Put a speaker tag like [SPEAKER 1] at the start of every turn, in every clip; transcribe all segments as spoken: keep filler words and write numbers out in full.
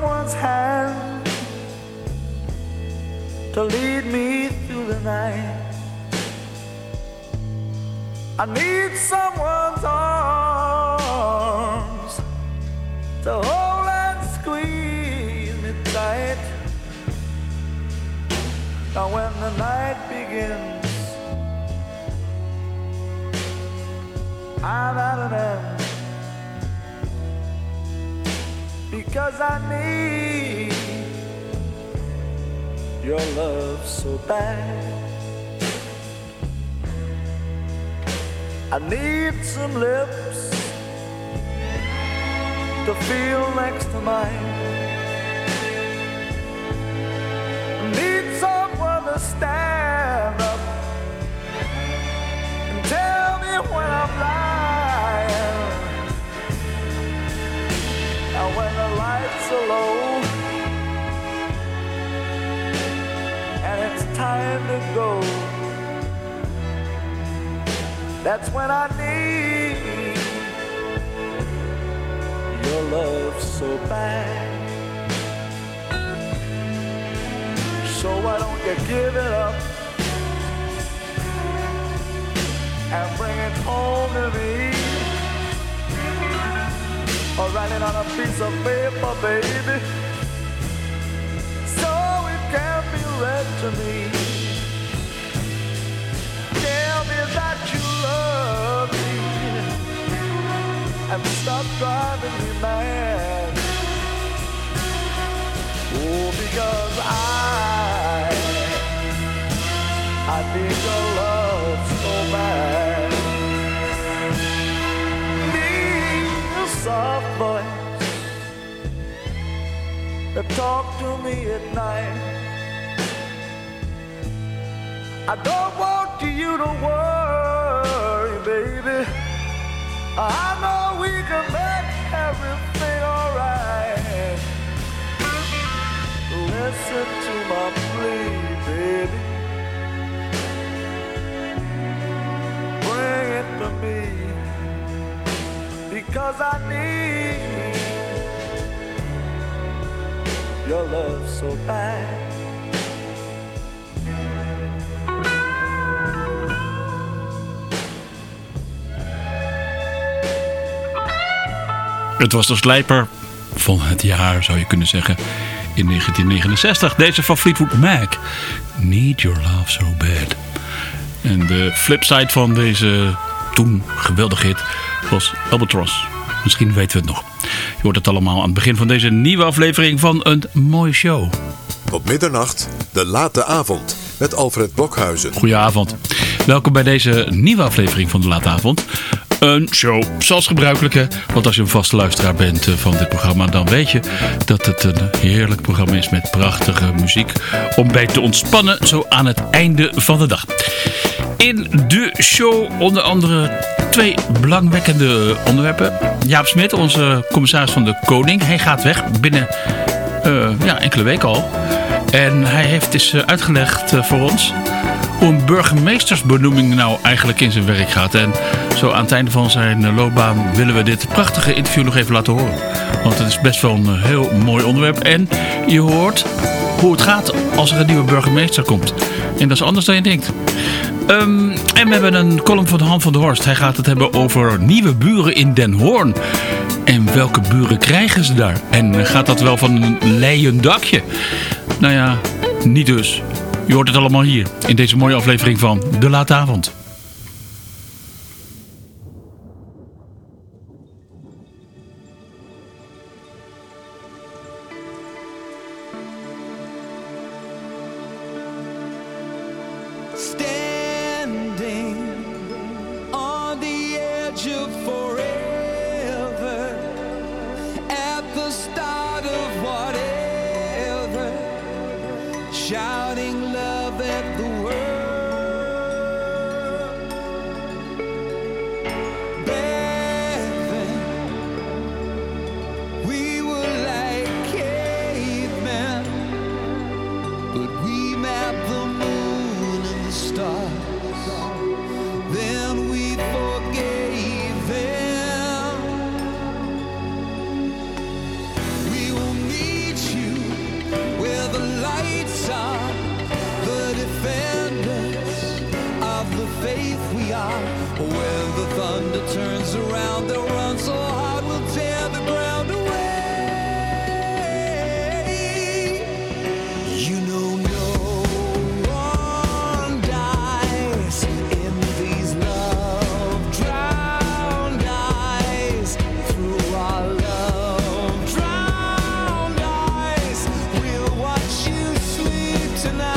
[SPEAKER 1] someone's hand to lead me through the night. I need someone's arms to hold and squeeze me tight. Now when the night begins, I'm at an end, because I need your love so bad. I need some lips to feel next to mine. I need someone to stand up and tell me when I'm lying. Now when the lights are low and it's time to go, that's when I need your love so bad. So why don't you give it up and bring it home to me, or write it on a piece of paper, baby, so it can be read to me. Tell me that you love me and stop driving me mad. Oh, because I, I need your love so bad. Need a soft voice that talk to me at night. I don't want you to worry, baby. I know we can make everything alright. Listen to my plea, baby. Bring it to me, because I need your love so bad.
[SPEAKER 2] Het was de slijper van het jaar, zou je kunnen zeggen, in negentien negenenzestig. Deze van Fleetwood Mac, Need Your Love So Bad. En de flipside van deze toen geweldige hit was Albatross. Misschien weten we het nog. Je hoort het allemaal aan het begin van deze nieuwe aflevering van Een Mooie Show.
[SPEAKER 3] Op middernacht, de late avond, met Alfred Blokhuizen.
[SPEAKER 2] Goedenavond. Welkom bij deze nieuwe aflevering van de late avond. Een show, zoals gebruikelijk. Hè? Want als je een vaste luisteraar bent van dit programma, dan weet je dat het een heerlijk programma is met prachtige muziek om bij te ontspannen, zo aan het einde van de dag. In de show onder andere twee belangwekkende onderwerpen. Jaap Smit, onze commissaris van de Koning, hij gaat weg binnen uh, ja, enkele weken al. En hij heeft eens uitgelegd uh, voor ons hoe een burgemeestersbenoeming nou eigenlijk in zijn werk gaat. En zo aan het einde van zijn loopbaan willen we dit prachtige interview nog even laten horen. Want het is best wel een heel mooi onderwerp. En je hoort hoe het gaat als er een nieuwe burgemeester komt. En dat is anders dan je denkt. Um, en we hebben een column van Han van der Horst. Hij gaat het hebben over nieuwe buren in Den Hoorn. En welke buren krijgen ze daar? En gaat dat wel van een leien dakje? Nou ja, niet dus. Je hoort het allemaal hier in deze mooie aflevering van De Late Avond.
[SPEAKER 4] Standing on the edge of forever, at the start of whatever, shouting love at the world. When the thunder turns around, they'll run so hard we'll tear the ground away. You know no one dies in these love drowned eyes. Through our love drowned eyes, we'll watch you sleep tonight.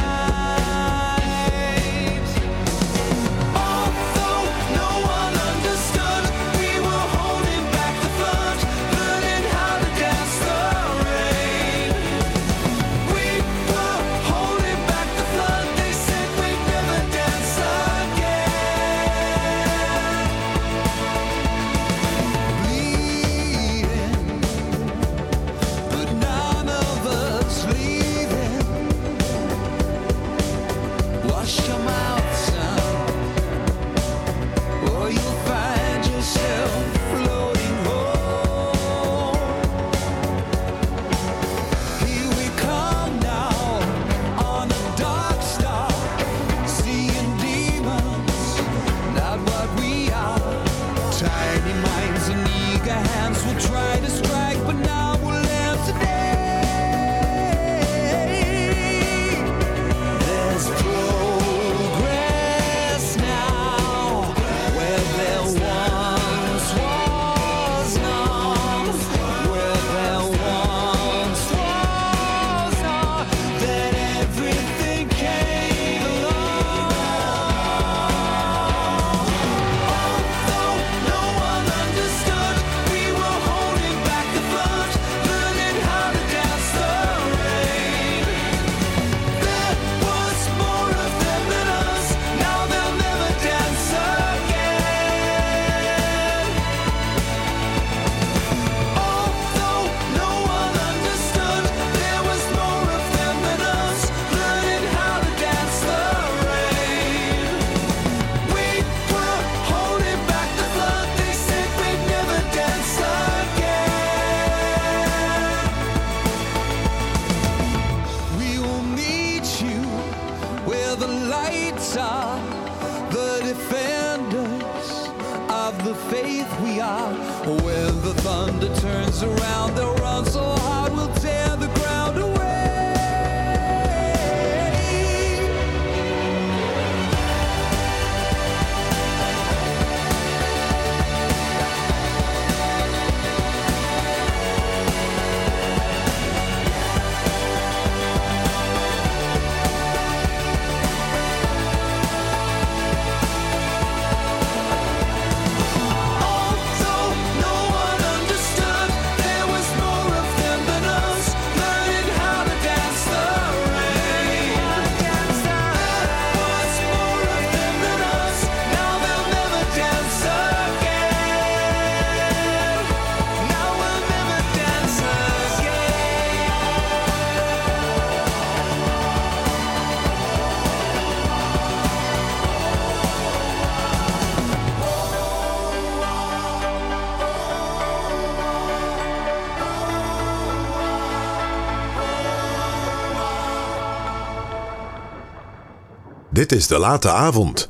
[SPEAKER 3] Dit is De Late Avond.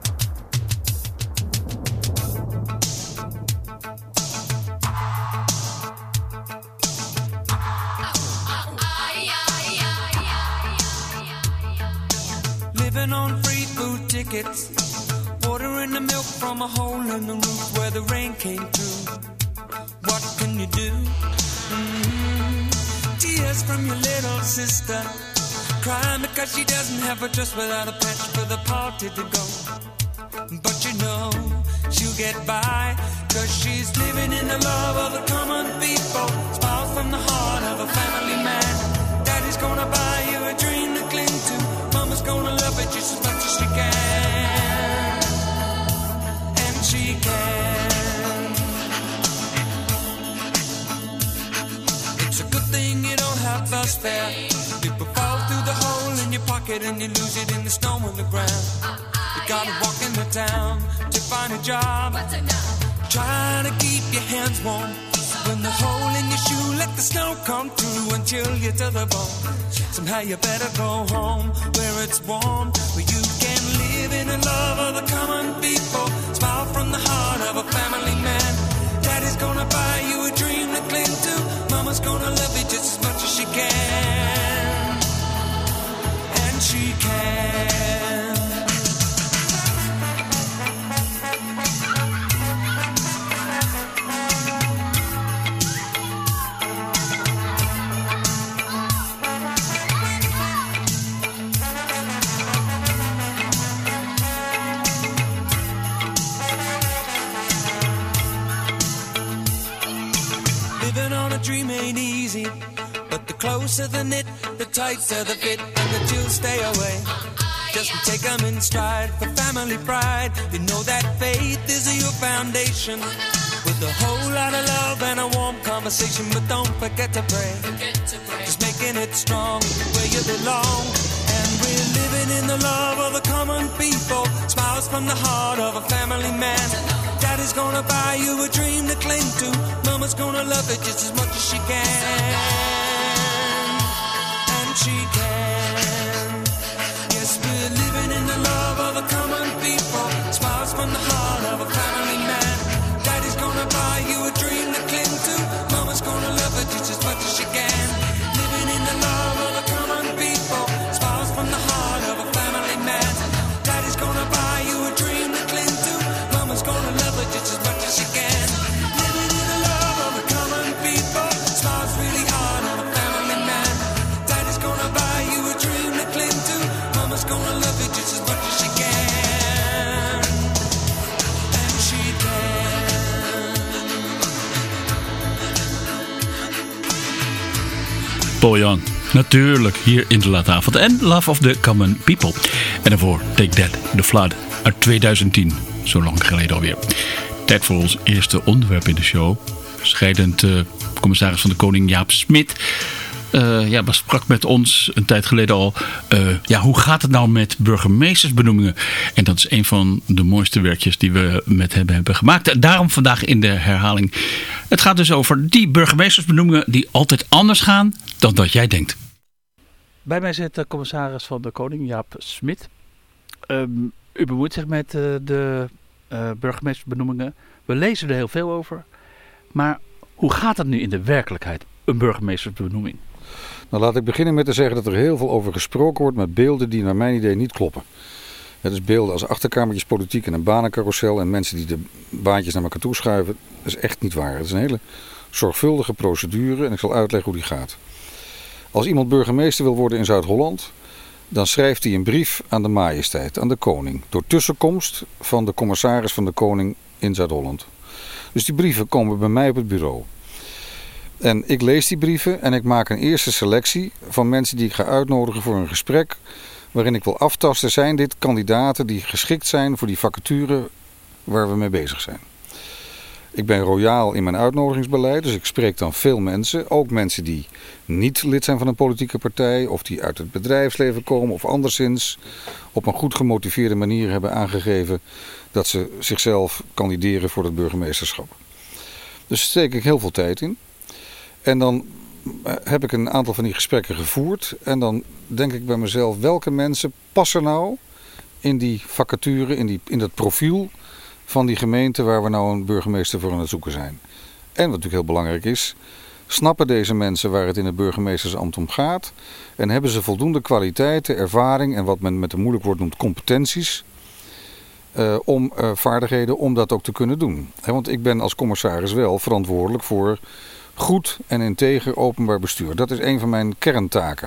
[SPEAKER 5] Living on free food tickets, water in the milk from a hole in the roof where the rain came through. What can you do? Mm-hmm. Tears from your little sister, crying because she doesn't have a dress without a patch for the party to go. But you know she'll get by, cause she's living in the love of the common people. Smiles from the heart of a family man. Daddy's gonna buy you a dream to cling to. Mama's gonna love it just as much as she can. And she can. It's a good thing you don't have bus fare. People fall through the hole in your pocket and you lose it in the snow on the ground. You gotta walk in the town to find a job. Try to keep your hands warm. When the hole in your shoe, let the snow come through and chill you to the bone. Somehow you better go home where it's warm, where you can live in the love of the common people. Smile ain't easy, but the closer the knit, the tighter the fit, and the chills stay away. Just take them in stride for family pride. You know that faith is your foundation, with a whole lot of love and a warm conversation. But don't forget to pray, just making it strong where you belong. And we're living in the love of the common people, smiles from the heart of a family man. Daddy's gonna buy you a dream to cling to, Mama's gonna love it just as much as she can. And she can. Yes, we're living in the love of the common people, smiles from the heart of a family man. Daddy's gonna buy you a dream to cling to, Mama's gonna love it just as much as she can. Living in the love of the common people, smiles from the heart of a family man. Daddy's gonna buy you a dream to cling to, Mama's gonna love it just as much as she can. Living in the love of the common people, smiles really hard on a family man. Daddy's gonna buy you a dream to cling to, Mama's gonna love it just as much as she can. And she can.
[SPEAKER 2] Paul Young, natuurlijk, hier in de late avond. En Love of the Common People. En daarvoor Take That, The Flood, uit tweeduizend tien. Zo lang geleden alweer. Tijd voor ons eerste onderwerp in de show. Scheidend uh, commissaris van de Koning Jaap Smit uh, ja, sprak met ons een tijd geleden al. Uh, ja, hoe gaat het nou met burgemeestersbenoemingen? En dat is een van de mooiste werkjes die we met hem hebben gemaakt. En daarom vandaag in de herhaling. Het gaat dus over die burgemeestersbenoemingen die altijd anders gaan dan dat jij denkt. Bij mij zit de commissaris van de Koning Jaap Smit. Um, u bemoeit zich met uh, de uh, burgemeestersbenoemingen. We lezen er heel veel over. Maar hoe gaat het nu in de werkelijkheid, een burgemeestersbenoeming?
[SPEAKER 6] Nou, laat ik beginnen met te zeggen dat er heel veel over gesproken wordt met beelden die naar mijn idee niet kloppen. Het is beelden als achterkamertjes politiek en een banencarousel en mensen die de baantjes naar elkaar toe schuiven. Dat is echt niet waar. Het is een hele zorgvuldige procedure en ik zal uitleggen hoe die gaat. Als iemand burgemeester wil worden in Zuid-Holland, dan schrijft hij een brief aan de majesteit, aan de koning, door tussenkomst van de commissaris van de koning in Zuid-Holland. Dus die brieven komen bij mij op het bureau. En ik lees die brieven en ik maak een eerste selectie van mensen die ik ga uitnodigen voor een gesprek, waarin ik wil aftasten, zijn dit kandidaten die geschikt zijn voor die vacature waar we mee bezig zijn. Ik ben royaal in mijn uitnodigingsbeleid, dus ik spreek dan veel mensen. Ook mensen die niet lid zijn van een politieke partij of die uit het bedrijfsleven komen of anderszins op een goed gemotiveerde manier hebben aangegeven dat ze zichzelf kandideren voor het burgemeesterschap. Dus daar steek ik heel veel tijd in. En dan heb ik een aantal van die gesprekken gevoerd en dan denk ik bij mezelf, welke mensen passen nou in die vacature, in, die, in dat profiel van die gemeente waar we nou een burgemeester voor aan het zoeken zijn. En wat natuurlijk heel belangrijk is, snappen deze mensen waar het in het burgemeestersambt om gaat en hebben ze voldoende kwaliteiten, ervaring en wat men met een moeilijk woord noemt competenties, uh, om uh, vaardigheden om dat ook te kunnen doen. He, want ik ben als commissaris wel verantwoordelijk voor goed en integer openbaar bestuur. Dat is een van mijn kerntaken.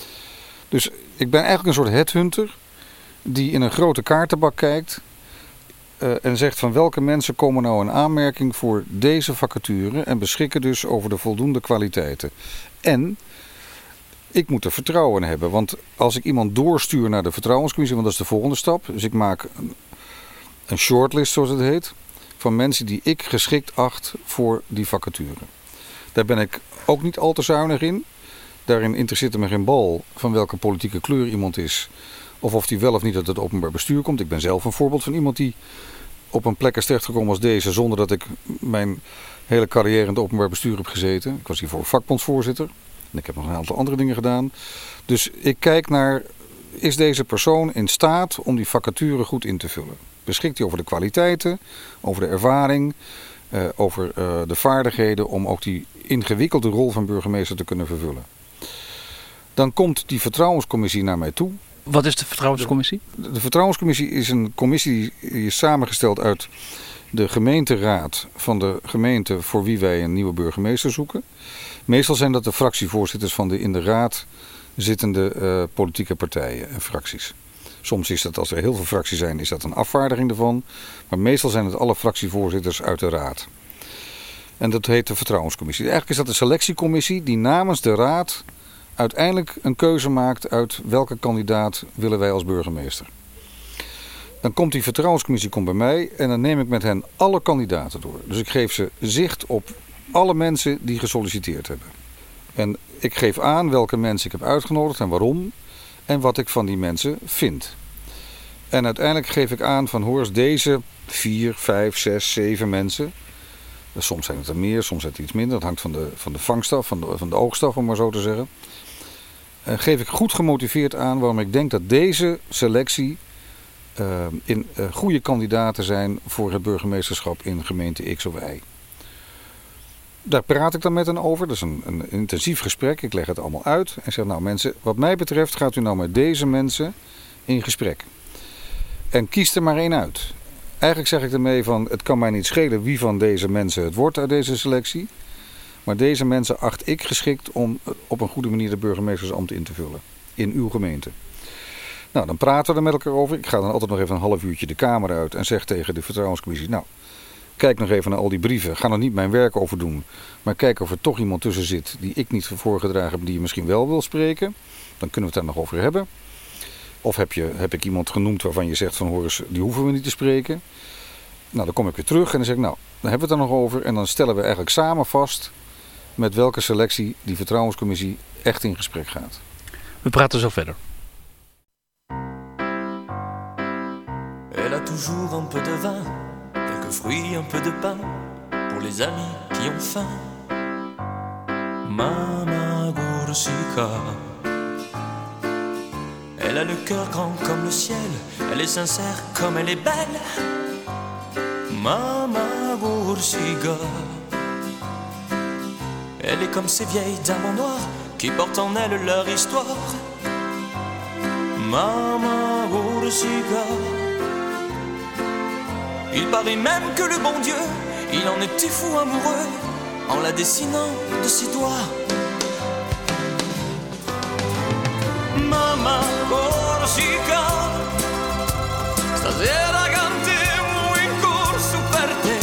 [SPEAKER 6] Dus ik ben eigenlijk een soort headhunter die in een grote kaartenbak kijkt Uh, en zegt van welke mensen komen nou in aanmerking voor deze vacature en beschikken dus over de voldoende kwaliteiten. En ik moet er vertrouwen in hebben, want als ik iemand doorstuur naar de vertrouwenscommissie, want dat is de volgende stap, dus ik maak een, een shortlist zoals het heet, van mensen die ik geschikt acht voor die vacature. Daar ben ik ook niet al te zuinig in. Daarin interesseert me geen bal van welke politieke kleur iemand is. Of of die wel of niet uit het openbaar bestuur komt. Ik ben zelf een voorbeeld van iemand die op een plek is terechtgekomen als deze, zonder dat ik mijn hele carrière in het openbaar bestuur heb gezeten. Ik was hiervoor vakbondsvoorzitter. En ik heb nog een aantal andere dingen gedaan. Dus ik kijk naar, is deze persoon in staat om die vacature goed in te vullen? Beschikt hij over de kwaliteiten, over de ervaring, uh, over uh, de vaardigheden om ook die ingewikkelde rol van burgemeester te kunnen vervullen? Dan komt die vertrouwenscommissie naar mij toe.
[SPEAKER 2] Wat is de vertrouwenscommissie?
[SPEAKER 6] De, de vertrouwenscommissie is een commissie die is samengesteld uit de gemeenteraad van de gemeente voor wie wij een nieuwe burgemeester zoeken. Meestal zijn dat de fractievoorzitters van de in de raad zittende uh, politieke partijen en fracties. Soms is dat, als er heel veel fracties zijn, is dat een afvaardiging ervan. Maar meestal zijn het alle fractievoorzitters uit de raad. En dat heet de Vertrouwenscommissie. Eigenlijk is dat de selectiecommissie die namens de raad uiteindelijk een keuze maakt uit welke kandidaat willen wij als burgemeester. Dan komt die Vertrouwenscommissie komt bij mij en dan neem ik met hen alle kandidaten door. Dus ik geef ze zicht op alle mensen die gesolliciteerd hebben. En ik geef aan welke mensen ik heb uitgenodigd en waarom en wat ik van die mensen vind. En uiteindelijk geef ik aan van hoor eens deze vier, vijf, zes, zeven mensen. Soms zijn het er meer, soms zijn het iets minder. Dat hangt van de, van de vangstaf, van de, van de oogstaf om maar zo te zeggen. En geef ik goed gemotiveerd aan waarom ik denk dat deze selectie uh, in, uh, goede kandidaten zijn voor het burgemeesterschap in gemeente X of Y. Daar praat ik dan met hen over. Dat is een, een intensief gesprek. Ik leg het allemaal uit en zeg nou mensen, wat mij betreft gaat u nou met deze mensen in gesprek. En kies er maar één uit. Eigenlijk zeg ik ermee van, het kan mij niet schelen wie van deze mensen het wordt uit deze selectie. Maar deze mensen acht ik geschikt om op een goede manier de burgemeestersambt in te vullen. In uw gemeente. Nou, dan praten we er met elkaar over. Ik ga dan altijd nog even een half uurtje de kamer uit en zeg tegen de Vertrouwenscommissie, nou, kijk nog even naar al die brieven. Ga er niet mijn werk over doen. Maar kijk of er toch iemand tussen zit die ik niet voorgedragen heb, die je misschien wel wil spreken. Dan kunnen we het daar nog over hebben. Of heb, je, heb ik iemand genoemd waarvan je zegt van hoor eens, die hoeven we niet te spreken. Nou, dan kom ik weer terug en dan zeg ik nou, dan hebben we het er nog over. En dan stellen we eigenlijk samen vast met welke selectie die Vertrouwenscommissie echt in gesprek gaat.
[SPEAKER 2] We praten zo verder.
[SPEAKER 7] Elle a toujours un peu de vin, quelques fruits, un peu de pain, pour les amis qui ont faim. Mama Gorsica. Elle a le cœur grand comme le ciel, elle est sincère comme elle est belle. Mama Gorsica. Elle est comme ces vieilles dames en noir qui portent en elles leur histoire. Mama Gorsica. Il paraît même que le bon Dieu, il en était fou amoureux en la dessinant de ses doigts. Mama Gorsica, stasera cantiamo in corso per te.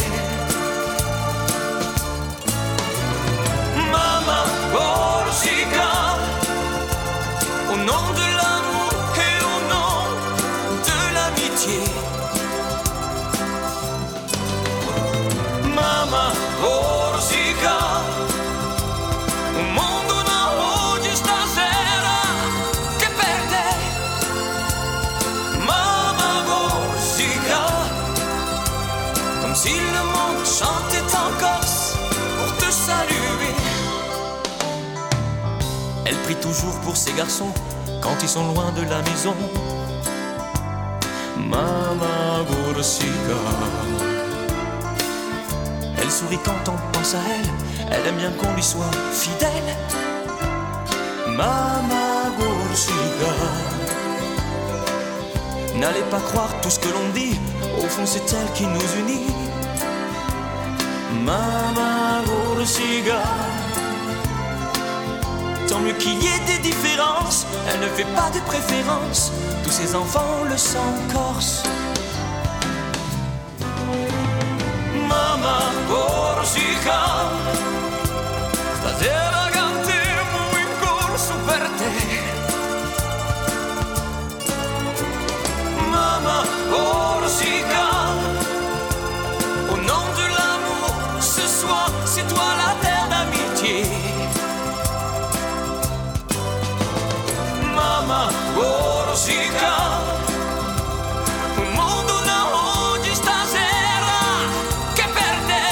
[SPEAKER 7] Mama Gorsica, au nom de l'amour et au nom de l'amitié. Mama Gorsica, un mondo da oggi stasera che per te. Mama Gorsica, comme si le monde chantait en Corse pour te saluer. Elle prie toujours pour ses garçons quand ils sont loin de la maison. Mama Gorsica. Elle sourit quand on pense à elle, elle aime bien qu'on lui soit fidèle. Mama Gorsica. N'allez pas croire tout ce que l'on dit, au fond c'est elle qui nous unit. Mama Gorsica. Tant mieux qu'il y ait des différences, elle ne fait pas de préférence, tous ses enfants le sont corse. Mama Gorsica, stasera cantiamo in corso per te. Mama Gorsica, au nom de l'amour, ce soir c'est toi la terre d'amitié. Mama Gorsica, un mondo da oggi stasera che per te.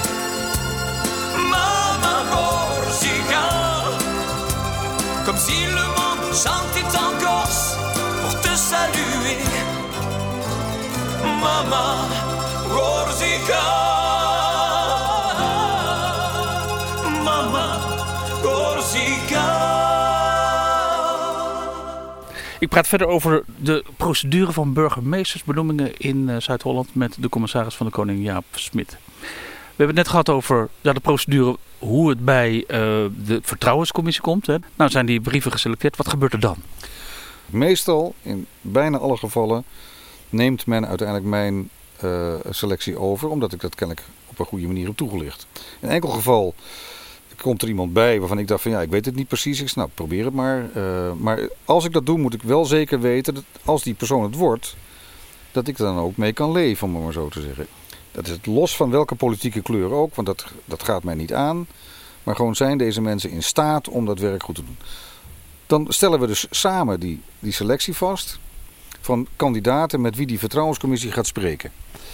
[SPEAKER 7] Mama Gorsica, comme si le monde chantait en Corse pour te saluer. Mama Gorsica. Mama Gorsica.
[SPEAKER 2] Ik praat verder over de procedure van burgemeestersbenoemingen in uh, Zuid-Holland met de commissaris van de Koning Jaap Smit. We hebben het net gehad over ja, de procedure, hoe het bij uh, de Vertrouwenscommissie komt. Hè. Nou zijn die brieven geselecteerd, wat gebeurt er dan?
[SPEAKER 6] Meestal, in bijna alle gevallen, neemt men uiteindelijk mijn uh, selectie over, omdat ik dat kennelijk op een goede manier op toegelicht. In een enkel geval komt er iemand bij waarvan ik dacht van ja, ik weet het niet precies. Ik snap, probeer het maar. Uh, maar als ik dat doe, moet ik wel zeker weten dat als die persoon het wordt, dat ik er dan ook mee kan leven, om het maar zo te zeggen. Dat is het los van welke politieke kleur ook, want dat, dat gaat mij niet aan. Maar gewoon zijn deze mensen in staat om dat werk goed te doen. Dan stellen we dus samen die, die selectie vast van kandidaten met wie die vertrouwenscommissie gaat spreken.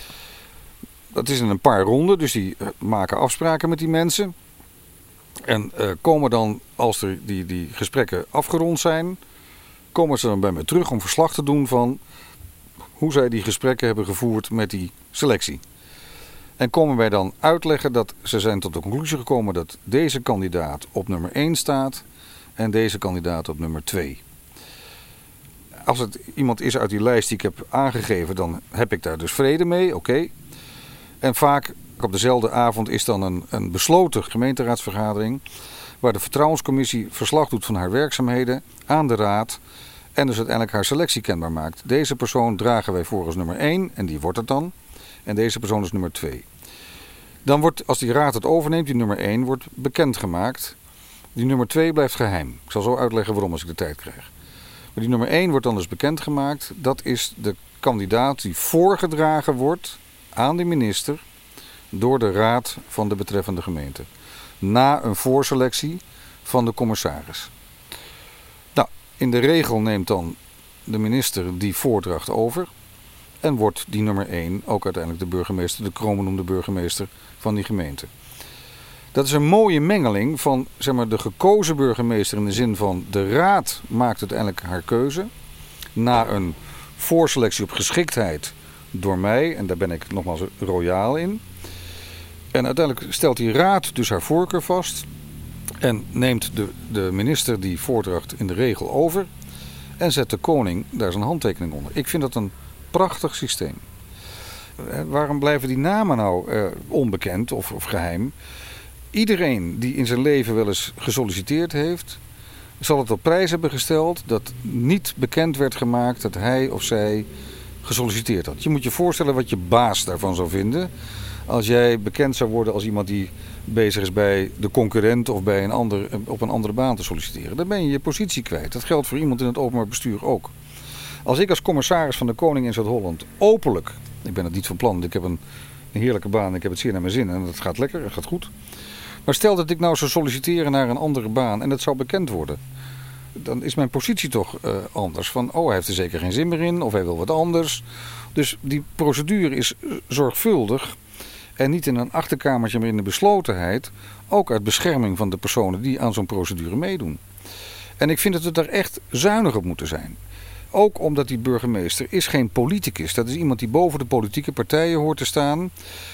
[SPEAKER 6] Dat is in een paar ronden, dus die maken afspraken met die mensen. En uh, komen dan, als er die, die gesprekken afgerond zijn, komen ze dan bij me terug om verslag te doen van hoe zij die gesprekken hebben gevoerd met die selectie. En komen wij dan uitleggen dat ze zijn tot de conclusie gekomen dat deze kandidaat op nummer één staat en deze kandidaat op nummer twee. Als het iemand is uit die lijst die ik heb aangegeven, dan heb ik daar dus vrede mee, oké. Okay. En vaak op dezelfde avond is dan een, een besloten gemeenteraadsvergadering waar de vertrouwenscommissie verslag doet van haar werkzaamheden aan de raad en dus uiteindelijk haar selectie kenbaar maakt. Deze persoon dragen wij voor als nummer één en die wordt het dan. En deze persoon is nummer twee. Dan wordt, als die raad het overneemt, die nummer één wordt bekendgemaakt. Die nummer twee blijft geheim. Ik zal zo uitleggen waarom als ik de tijd krijg. Maar die nummer één wordt dan dus bekendgemaakt. Dat is de kandidaat die voorgedragen wordt aan de minister door de raad van de betreffende gemeente. Na een voorselectie van de commissaris. Nou, in de regel neemt dan de minister die voordracht over. En wordt die nummer één ook uiteindelijk de burgemeester, de kroonbenoemde burgemeester van die gemeente. Dat is een mooie mengeling van zeg maar, de gekozen burgemeester in de zin van de raad maakt uiteindelijk haar keuze. Na een voorselectie op geschiktheid door mij, en daar ben ik nogmaals royaal in. En uiteindelijk stelt die raad dus haar voorkeur vast en neemt de, de minister die voordracht in de regel over en zet de koning daar zijn handtekening onder. Ik vind dat een prachtig systeem. Waarom blijven die namen nou uh, onbekend of, of geheim? Iedereen die in zijn leven wel eens gesolliciteerd heeft, zal het op prijs hebben gesteld dat niet bekend werd gemaakt dat hij of zij gesolliciteerd had. Je moet je voorstellen wat je baas daarvan zou vinden als jij bekend zou worden als iemand die bezig is bij de concurrent of bij een ander, op een andere baan te solliciteren. Dan ben je je positie kwijt. Dat geldt voor iemand in het openbaar bestuur ook. Als ik als commissaris van de Koning in Zuid-Holland openlijk, ik ben het niet van plan, want ik heb een, een heerlijke baan, ik heb het zeer naar mijn zin en dat gaat lekker, het gaat goed. Maar stel dat ik nou zou solliciteren naar een andere baan en dat zou bekend worden. Dan is mijn positie toch uh, anders. Van, oh, hij heeft er zeker geen zin meer in of hij wil wat anders. Dus die procedure is zorgvuldig en niet in een achterkamertje, maar in de beslotenheid. Ook uit bescherming van de personen die aan zo'n procedure meedoen. En ik vind dat we daar echt zuinig op moeten zijn. Ook omdat die burgemeester is geen politicus. Dat is iemand die boven de politieke partijen hoort te staan.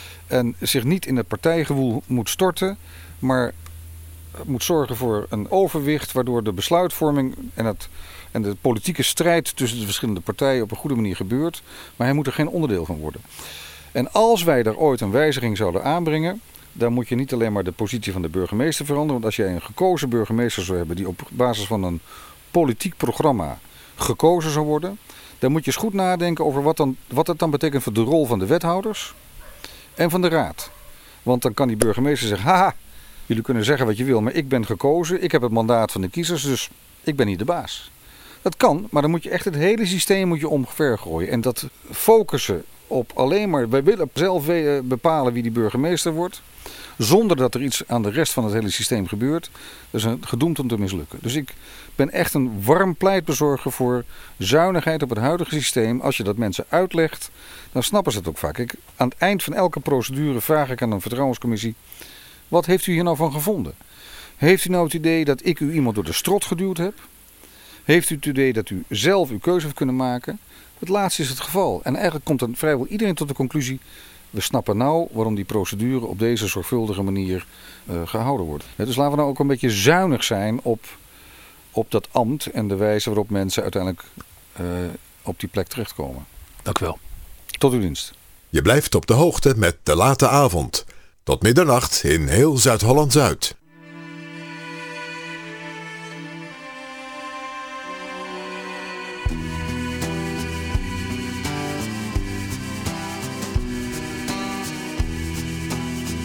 [SPEAKER 6] En zich niet in het partijgewoel moet storten. Maar moet zorgen voor een overwicht. Waardoor de besluitvorming en, het, en de politieke strijd tussen de verschillende partijen op een goede manier gebeurt. Maar hij moet er geen onderdeel van worden. En als wij daar ooit een wijziging zouden aanbrengen. Dan moet je niet alleen maar de positie van de burgemeester veranderen. Want als jij een gekozen burgemeester zou hebben die op basis van een politiek programma gekozen zou worden, dan moet je eens goed nadenken over wat, dan, wat het dan betekent voor de rol van de wethouders en van de raad. Want dan kan die burgemeester zeggen, haha, jullie kunnen zeggen wat je wil, maar ik ben gekozen, ik heb het mandaat van de kiezers, dus ik ben niet de baas. Dat kan, maar dan moet je echt het hele systeem moet je omver gooien. En dat focussen op alleen maar, wij willen zelf bepalen wie die burgemeester wordt, zonder dat er iets aan de rest van het hele systeem gebeurt, dat is een gedoemd om te mislukken. Dus ik ben echt een warm pleitbezorger voor zuinigheid op het huidige systeem. Als je dat mensen uitlegt, dan snappen ze het ook vaak. Ik, aan het eind van elke procedure vraag ik aan een vertrouwenscommissie, wat heeft u hier nou van gevonden? Heeft u nou het idee dat ik u iemand door de strot geduwd heb? Heeft u het idee dat u zelf uw keuze heeft kunnen maken? Het laatste is het geval. En eigenlijk komt dan vrijwel iedereen tot de conclusie, we snappen nou waarom die procedure op deze zorgvuldige manier uh, gehouden wordt. Dus laten we nou ook een beetje zuinig zijn op, op dat ambt en de wijze waarop mensen uiteindelijk uh, op die plek terechtkomen.
[SPEAKER 2] Dank u wel.
[SPEAKER 6] Tot uw dienst.
[SPEAKER 3] Je blijft op de hoogte met De Late Avond. Tot middernacht in heel Zuid-Holland-Zuid.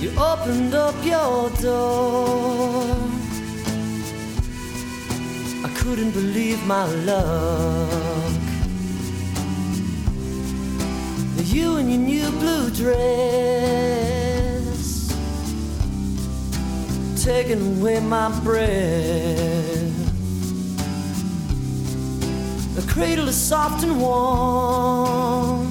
[SPEAKER 1] You opened up your door. I couldn't believe my luck. You in your new blue dress, taking away my breath. The cradle is soft and warm.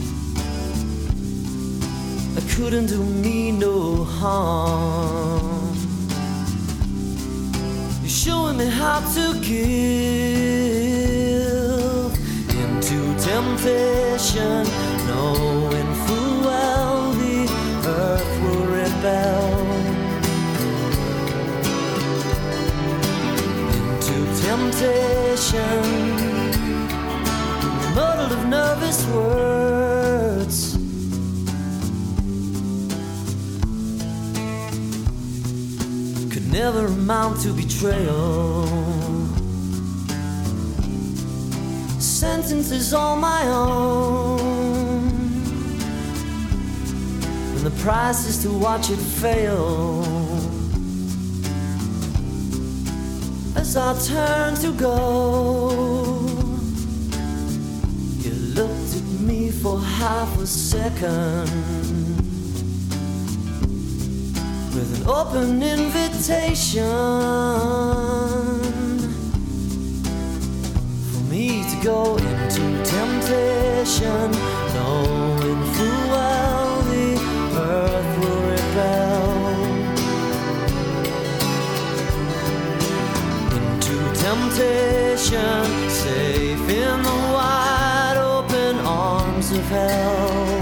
[SPEAKER 1] It couldn't do me no harm. You're showing me how to give into temptation, knowing full well the earth will rebel. Into temptation, muddled of nervous words. Could never amount to betrayal. Sentences all my own, and the price is to watch it fail. As I turn to go, you looked at me for half a second with an open invitation me to go into temptation, knowing full well the earth will rebel. Into temptation, safe in the wide open arms of hell.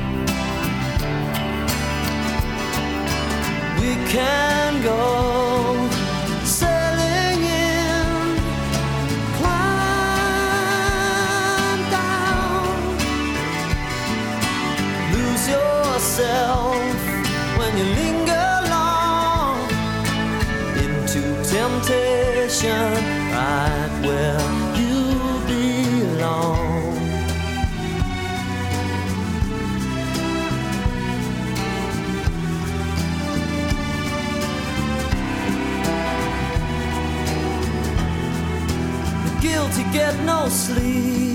[SPEAKER 1] We can go when you linger long into temptation, right where you belong. The guilty get no sleep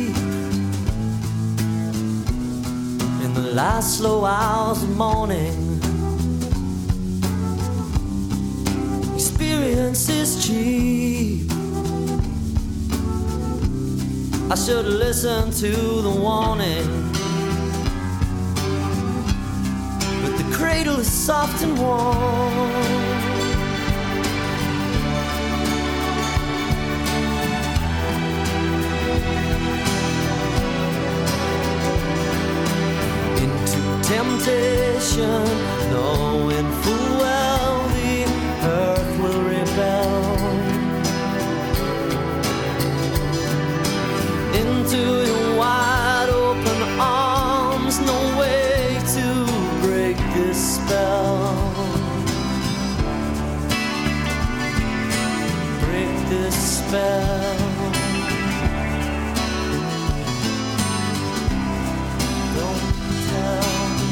[SPEAKER 1] the last slow hours of morning. Experience is cheap. I should listen to the warning, but the cradle is soft and warm. Temptation, knowing full well the earth will rebel. Into your wide open arms, no way to break this spell. Break this spell. Don't tell.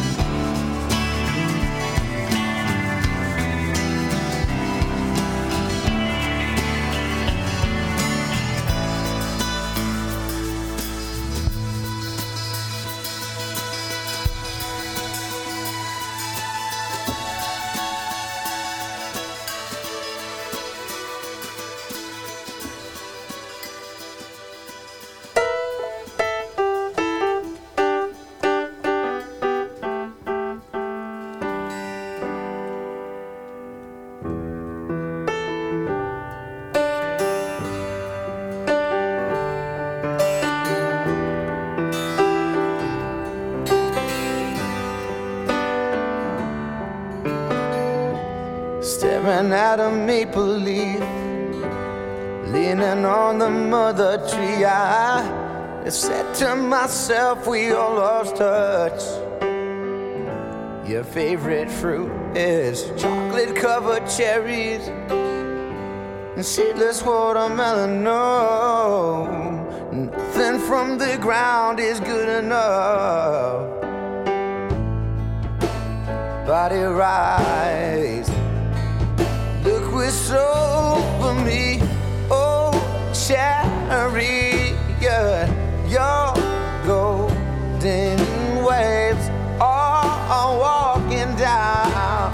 [SPEAKER 8] Staring at a maple leaf, leaning on the mother tree, I said to myself, we all lost touch. Your favorite fruit is chocolate-covered cherries and seedless watermelon. No, nothing from the ground is good enough. body rise. Look with soul for me, oh chariot, your golden waves are walking down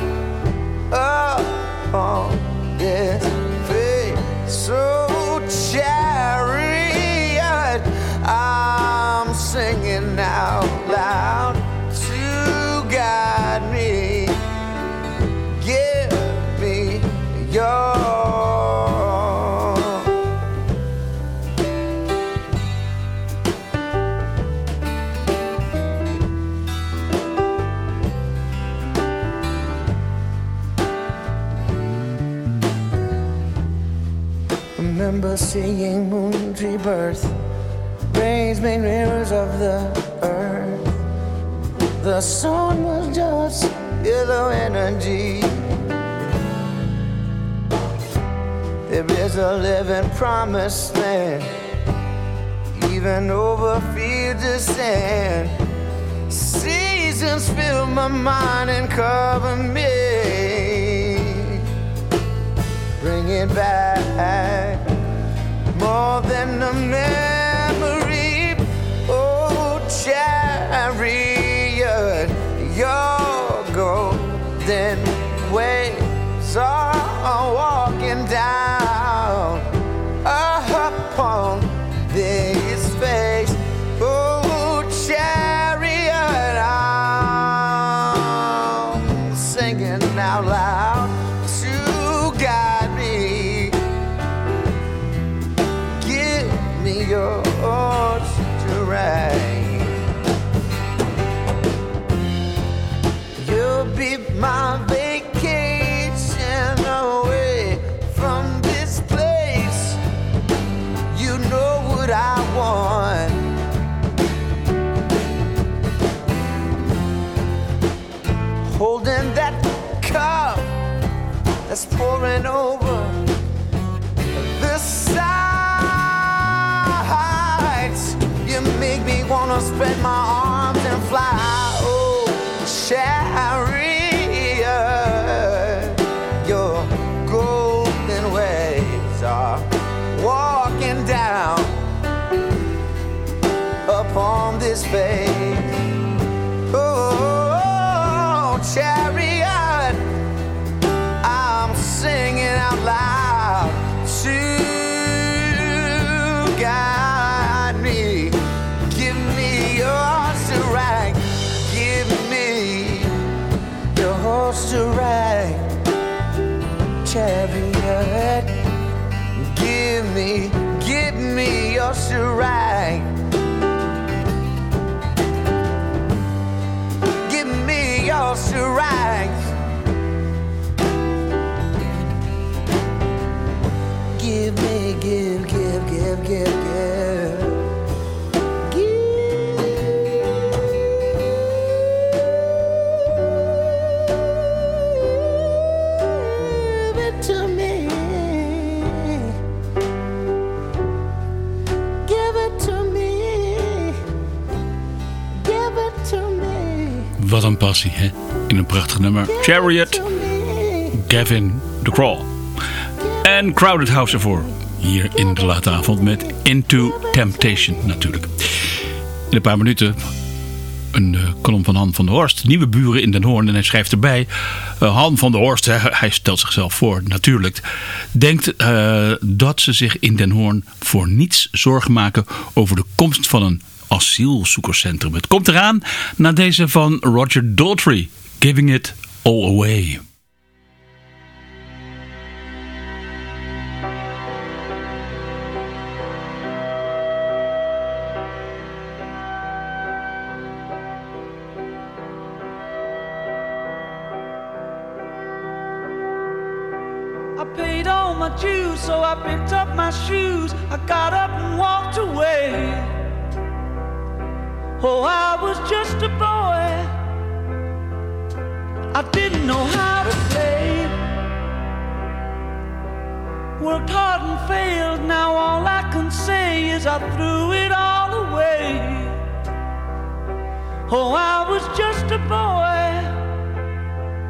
[SPEAKER 8] upon this face. So chariot, I'm singing out loud to guide me. Give me your. Remember seeing moon's rebirth, rains made mirrors of the earth. The sun was just yellow energy. There is a living promised land, even over fields of sand. Seasons fill my mind and cover me. Bring it back, more than a memory. Oh, chariot, your golden waves are walking down upon this face. Oh, chariot, I'm singing out loud to guide me. Give me yours to ride. You'll be my vacation away from this place. You know what I want. Holding that cup that's pouring over the sides. You make me wanna spread my arms and fly. Oh, chariot, your golden waves are walking down upon this face. Oh, chariot, I'm singing out loud to guide me. Give me yours to ride. Give me yours to ride. Chariot, give me, give me yours to ride. Give me yours to ride. Give me, give, give, give, give, give. Give it to me. Give it to me. Give it to me.
[SPEAKER 2] Wat een passie, hè? In een prachtig nummer. Chariot, Gavin DeGraw. En Crowded House ervoor. Hier in de late avond met Into Temptation natuurlijk. In een paar minuten een uh, column van Han van der Horst. Nieuwe buren in Den Hoorn. En hij schrijft erbij. Uh, Han van der Horst, hij, hij stelt zichzelf voor natuurlijk. Denkt uh, dat ze zich in Den Hoorn voor niets zorgen maken over de komst van een asielzoekerscentrum. Het komt eraan na deze van Roger Daltrey. Giving it all away.
[SPEAKER 5] I paid all my dues, so I picked up my shoes. I got up and walked away. Oh, I was just a boy. I didn't know how to play. Worked hard and failed, now all I can say is I threw it all away. Oh, I was just a boy.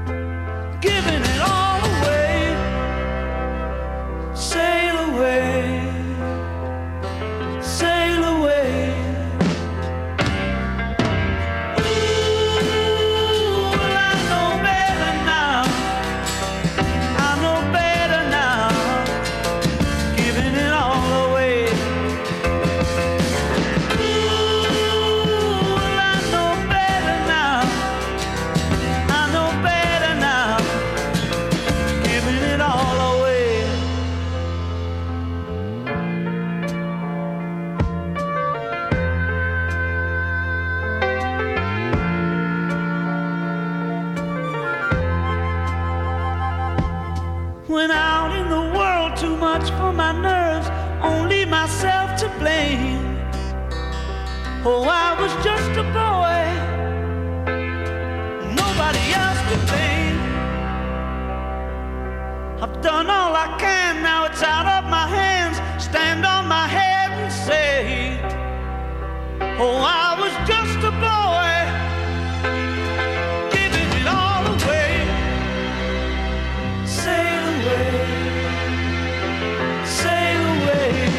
[SPEAKER 1] explain. Oh, I was just a boy, nobody else to blame. I've done all I can, now it's out of my hands. Stand on my head and say, oh, I was just a boy, giving it all away. Sail away, sail away.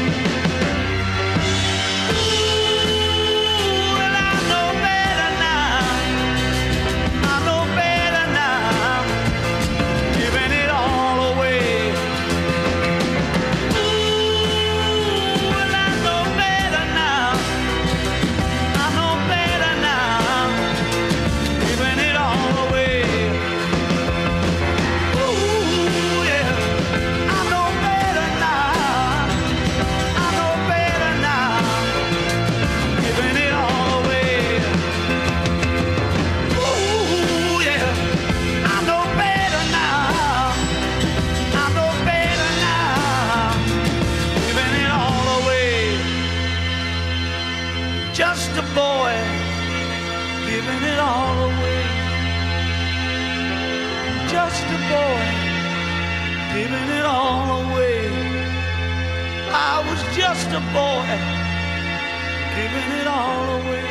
[SPEAKER 1] Ooh, well, I know better now, I know better now, giving it all away. Ooh, well, I know better now, I know better now, giving it all away. Ooh, yeah, I know better now, I know better now, giving it all away. Ooh, yeah, I know better now, I know better now, giving it all away. Just a boy, giving it all away. Just a boy, giving it all away. I was just a boy, giving it all away.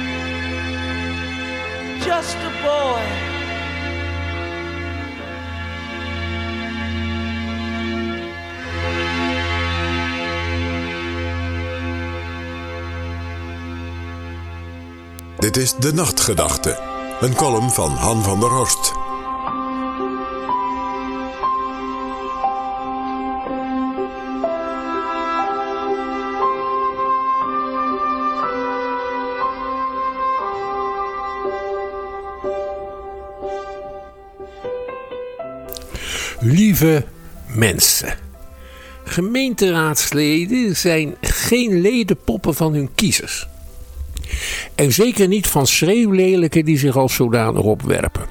[SPEAKER 1] Just a boy.
[SPEAKER 3] Dit is De Nachtgedachte, een column van Han van der Horst.
[SPEAKER 9] Lieve mensen, gemeenteraadsleden zijn geen ledenpoppen van hun kiezers. En zeker niet van schreeuwlelijken die zich als zodanig opwerpen.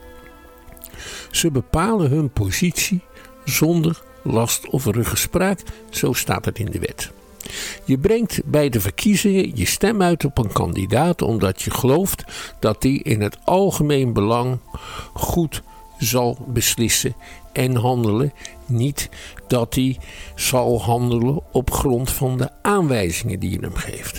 [SPEAKER 9] Ze bepalen hun positie zonder last of ruggespraak, zo staat het in de wet. Je brengt bij de verkiezingen je stem uit op een kandidaat omdat je gelooft dat die in het algemeen belang goed zal beslissen en handelen, niet dat hij zal handelen op grond van de aanwijzingen die je hem geeft.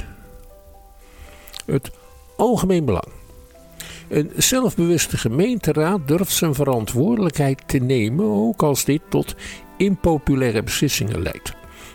[SPEAKER 9] Het algemeen belang. Een zelfbewuste gemeenteraad durft zijn verantwoordelijkheid te nemen, ook als dit tot impopulaire beslissingen leidt.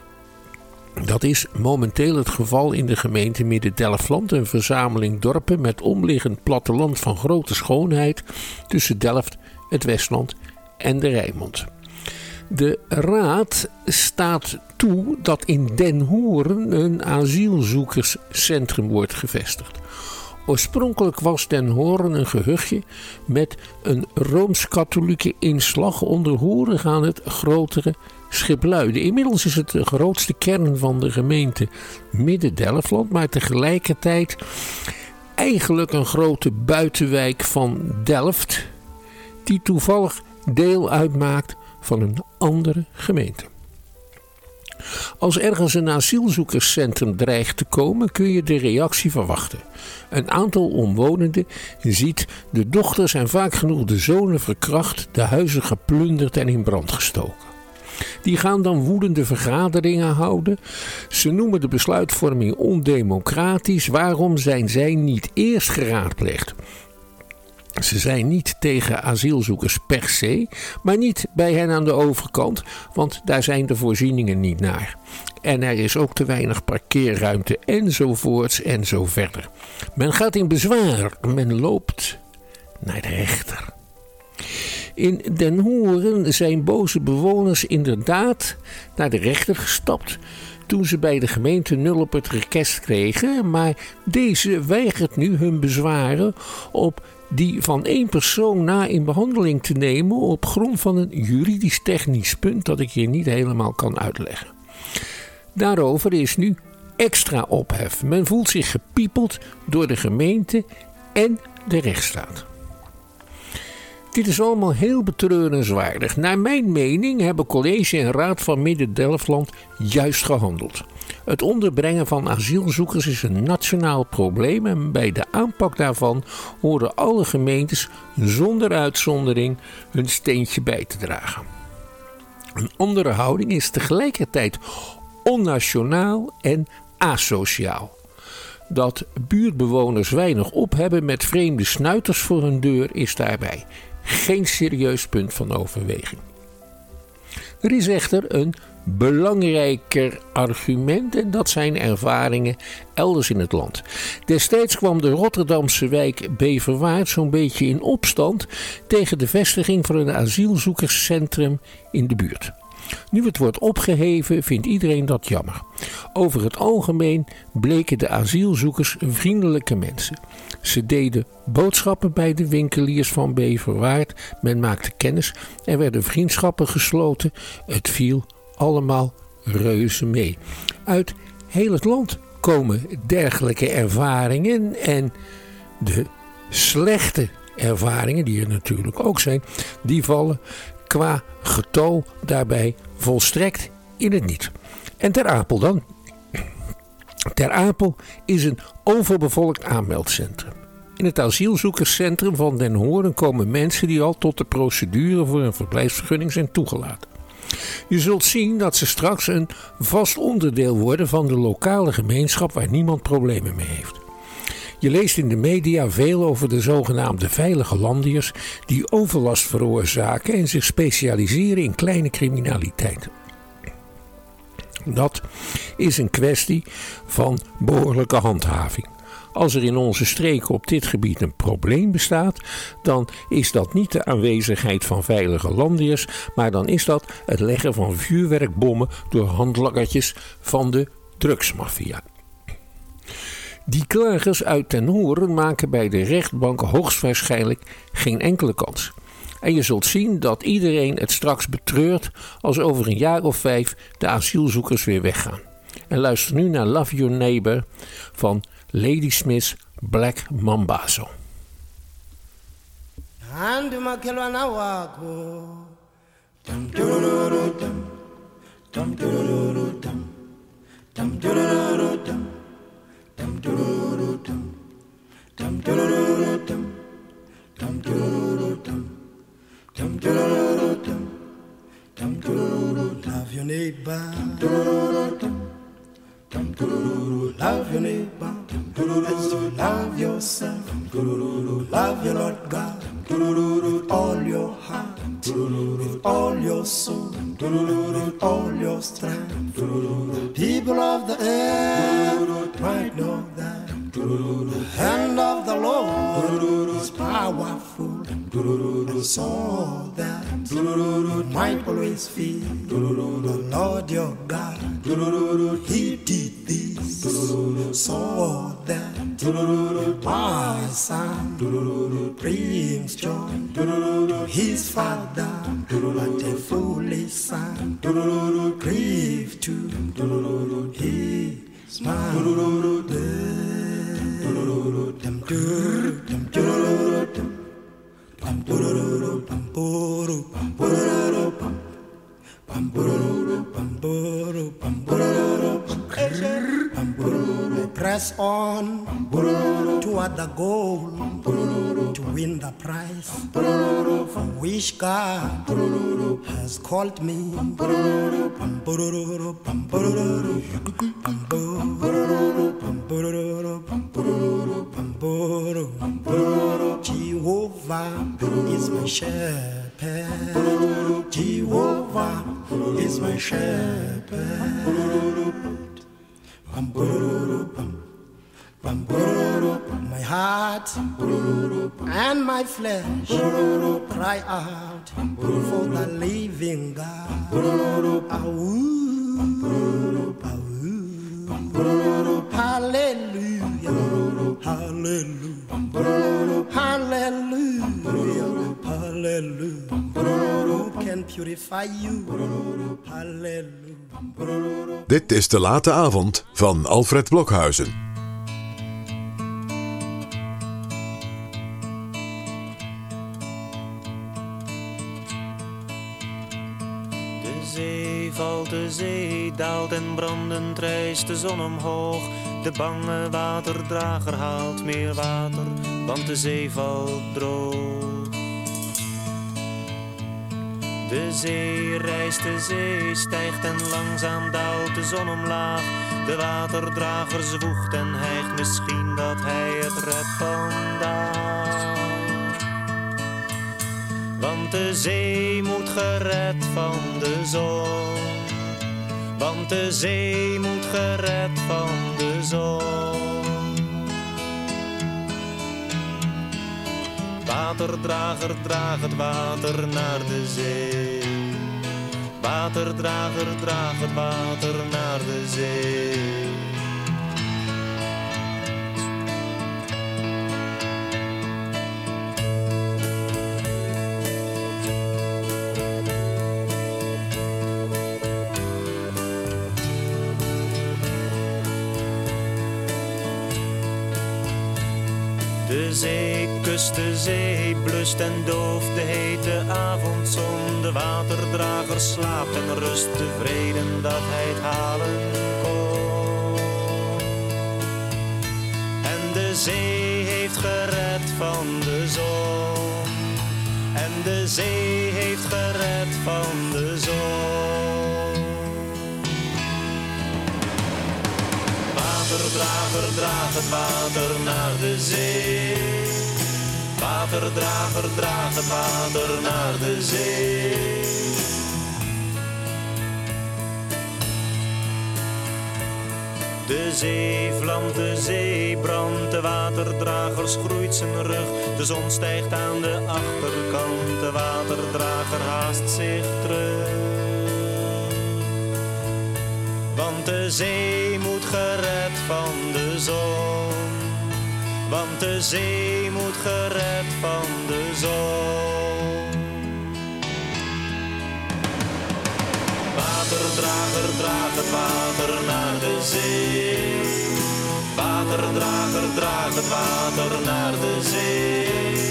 [SPEAKER 9] Dat is momenteel het geval in de gemeente Midden-Delfland, een verzameling dorpen met omliggend platteland van grote schoonheid tussen Delft, het Westland en de Rijnmond. De raad staat toe dat in Den Horen een asielzoekerscentrum wordt gevestigd. Oorspronkelijk was Den Horen een gehuchtje met een Rooms-katholieke inslag onderhorig aan het grotere Schipluiden. Inmiddels is het de grootste kern van de gemeente Midden-Delfland, maar tegelijkertijd eigenlijk een grote buitenwijk van Delft, die toevallig deel uitmaakt van een andere gemeente. Als ergens een asielzoekerscentrum dreigt te komen, kun je de reactie verwachten. Een aantal omwonenden ziet de dochters en vaak genoeg de zonen verkracht, de huizen geplunderd en in brand gestoken. Die gaan dan woedende vergaderingen houden. Ze noemen de besluitvorming ondemocratisch. Waarom zijn zij niet eerst geraadpleegd? Ze zijn niet tegen asielzoekers per se, maar niet bij hen aan de overkant, want daar zijn de voorzieningen niet naar. En er is ook te weinig parkeerruimte enzovoorts en zo verder. Men gaat in bezwaar, men loopt naar de rechter. In Den Horen zijn boze bewoners inderdaad naar de rechter gestapt toen ze bij de gemeente nul op het rekest kregen, maar deze weigert nu hun bezwaren op die van één persoon na in behandeling te nemen op grond van een juridisch-technisch punt dat ik hier niet helemaal kan uitleggen. Daarover is nu extra ophef. Men voelt zich gepiepeld door de gemeente en de rechtsstaat. Dit is allemaal heel betreurenswaardig. Naar mijn mening hebben college en raad van Midden-Delfland juist gehandeld. Het onderbrengen van asielzoekers is een nationaal probleem en bij de aanpak daarvan horen alle gemeentes zonder uitzondering hun steentje bij te dragen. Een andere houding is tegelijkertijd onnationaal en asociaal. Dat buurtbewoners weinig op hebben met vreemde snuiters voor hun deur is daarbij geen serieus punt van overweging. Er is echter een belangrijker argument en dat zijn ervaringen elders in het land. Destijds kwam de Rotterdamse wijk Beverwaard zo'n beetje in opstand tegen de vestiging van een asielzoekerscentrum in de buurt. Nu het wordt opgeheven, vindt iedereen dat jammer. Over het algemeen bleken de asielzoekers vriendelijke mensen. Ze deden boodschappen bij de winkeliers van Beverwaard. Men maakte kennis. Er werden vriendschappen gesloten. Het viel allemaal reuze mee. Uit heel het land komen dergelijke ervaringen. En de slechte ervaringen, die er natuurlijk ook zijn, die vallen qua getal daarbij volstrekt in het niet. En Ter Apel dan? Ter Apel is een overbevolkt aanmeldcentrum. In het asielzoekerscentrum van Den Hoorn komen mensen die al tot de procedure voor een verblijfsvergunning zijn toegelaten. Je zult zien dat ze straks een vast onderdeel worden van de lokale gemeenschap waar niemand problemen mee heeft. Je leest in de media veel over de zogenaamde veilige landiers die overlast veroorzaken en zich specialiseren in kleine criminaliteit. Dat is een kwestie van behoorlijke handhaving. Als er in onze streken op dit gebied een probleem bestaat, dan is dat niet de aanwezigheid van veilige landiers, maar dan is dat het leggen van vuurwerkbommen door handlangertjes van de drugsmafia. Die klagers uit Ten Hoorn maken bij de rechtbank hoogstwaarschijnlijk geen enkele kans. En je zult zien dat iedereen het straks betreurt als over een jaar of vijf de asielzoekers weer weggaan. En luister nu naar Love Your Neighbor van Ladysmith's Black Mambazo.
[SPEAKER 10] Love your neighbor. Love your neighbor as you love yourself. Love your Lord God with all your heart, with all your soul, with all your strength. People of the earth might know that the hand of the Lord is powerful, and so that you might always feel the Lord your God. He did this so that my son brings joy to his father, but a foolish son grief to his mother. Press on toward the goal to win the prize for which God has called me. Jehovah is my shepherd. Jehovah is my shepherd. My heart and my flesh cry out for the living God. Awoo, awoo. Hallelujah, hallelujah, hallelujah, hallelujah. Who can purify you? Hallelujah.
[SPEAKER 3] Dit is De Late Avond van Alfred Blokhuizen.
[SPEAKER 11] zee valt, de zee daalt en brandend rijst de zon omhoog. De bange waterdrager haalt meer water, want de zee valt droog. De zee rijst, de zee stijgt en langzaam daalt de zon omlaag. De waterdrager zwoegt en hijgt, misschien dat hij het redt vandaag. Want de zee moet gered van de zon. Want de zee moet gered van de zon. Waterdrager, draag het water naar de zee. Waterdrager, draag het water naar de zee. De zee kust, de zee blust en dooft de hete avondzon. De waterdrager slaapt en rust tevreden dat hij het halen kon. En de zee heeft gered van de zon. En de zee heeft gered van de zon. Waterdrager, draag het water naar de zee. Waterdrager, draag het water naar de zee. De zee vlamt, de zee brandt, de waterdrager schroeit zijn rug. De zon stijgt aan de achterkant, de waterdrager haast zich terug. Want de zee moet gered van de zon. Want de zee moet gered van de zon. Waterdrager, draag het water naar de zee. Waterdrager, draag het water naar de zee.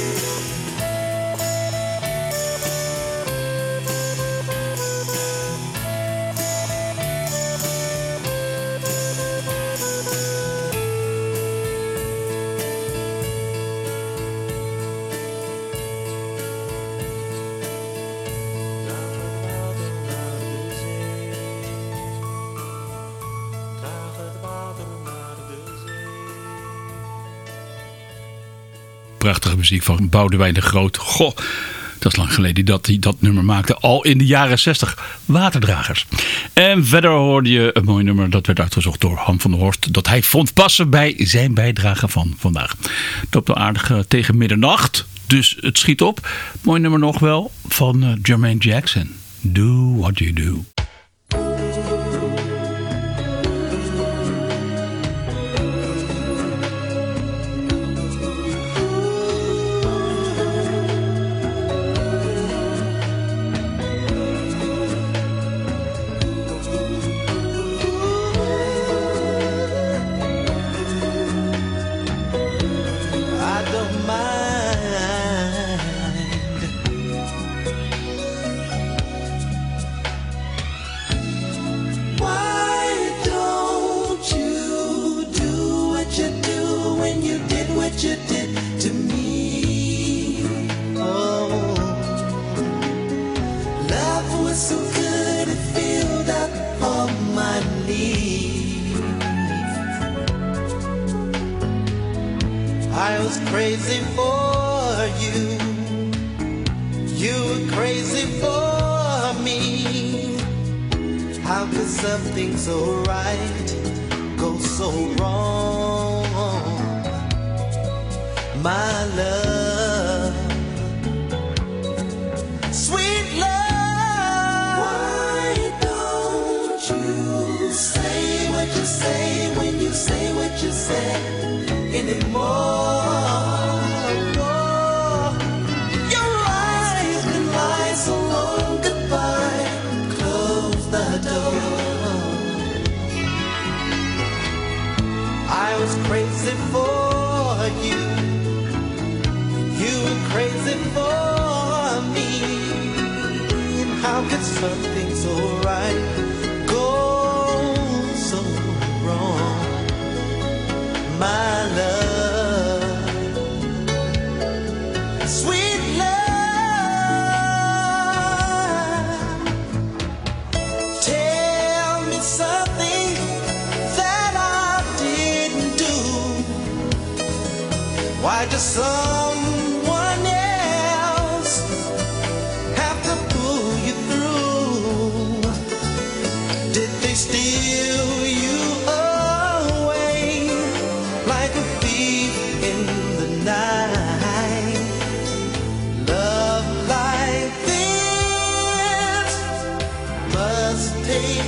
[SPEAKER 2] Prachtige muziek van Boudewijn de Groot. Goh, dat is lang geleden dat hij dat nummer maakte. Al in de jaren zestig. Waterdragers. En verder hoorde je een mooi nummer. Dat werd uitgezocht door Han van der Horst. Dat hij vond passen bij zijn bijdrage van vandaag. Dat wel aardig uh, tegen middernacht. Dus het schiet op. Mooi nummer nog wel van uh, Jermaine Jackson. Do what you do.
[SPEAKER 10] Something
[SPEAKER 12] so right go so wrong, my love, sweet love. Tell me something that I didn't do. Why does someone else have to pull you through? Did they steal you away like a thief in the night? Love like this must take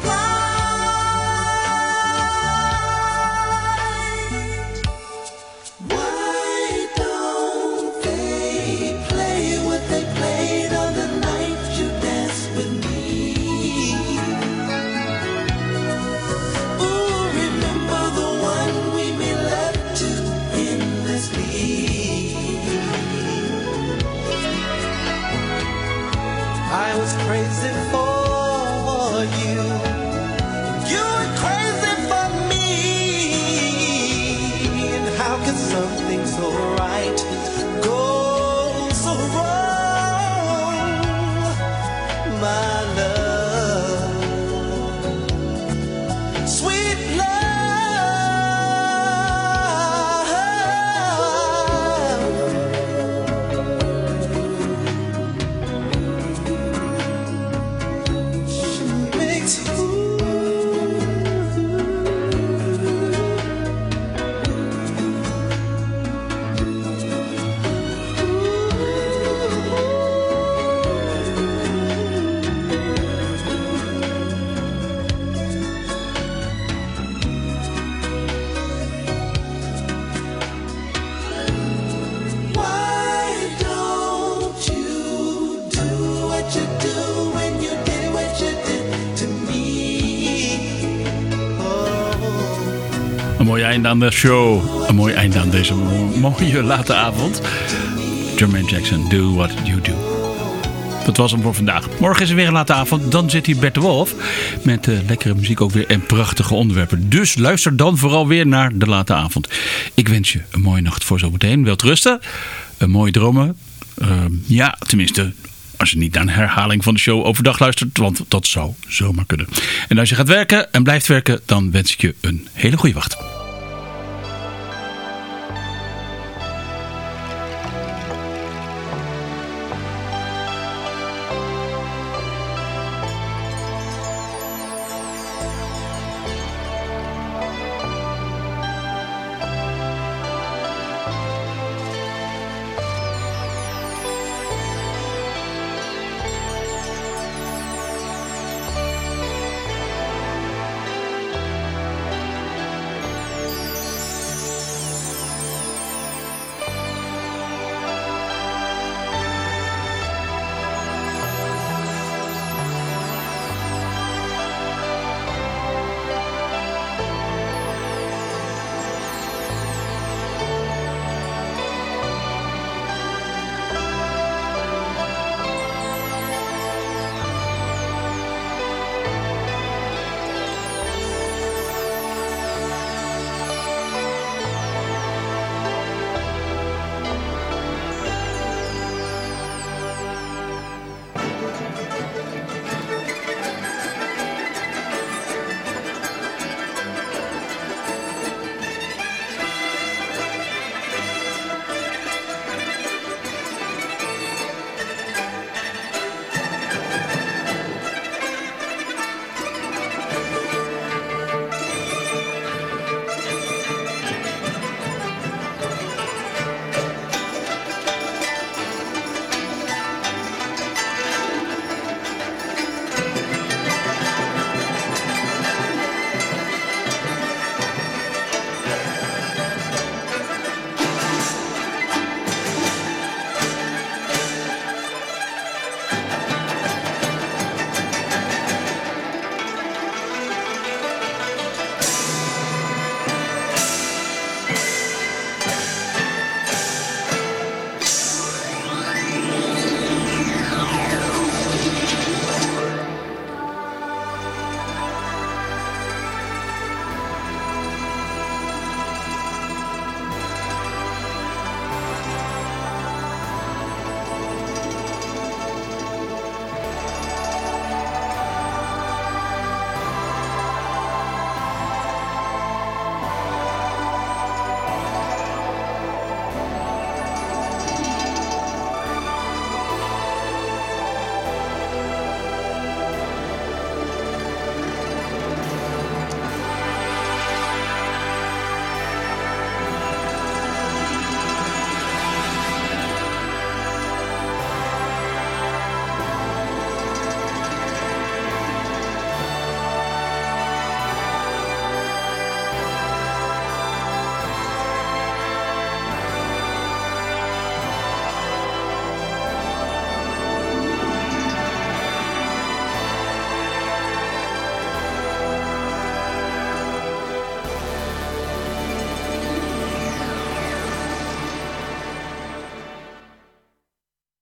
[SPEAKER 12] I was crazy for you. You were crazy for me. And how can something so right go so wrong, my love, sweet love.
[SPEAKER 2] Een mooi einde aan de show. Een mooi einde aan deze mooie late avond. Jermaine Jackson, do what you do. Dat was hem voor vandaag. Morgen is er weer een late avond. Dan zit hier Bert de Wolf. Met uh, lekkere muziek ook weer en prachtige onderwerpen. Dus luister dan vooral weer naar de late avond. Ik wens je een mooie nacht voor zometeen. Wilt rusten. Een mooie dromen. Uh, ja, tenminste... Als je niet naar een herhaling van de show overdag luistert. Want dat zou zomaar kunnen. En als je gaat werken en blijft werken. Dan wens ik je een hele goede wacht.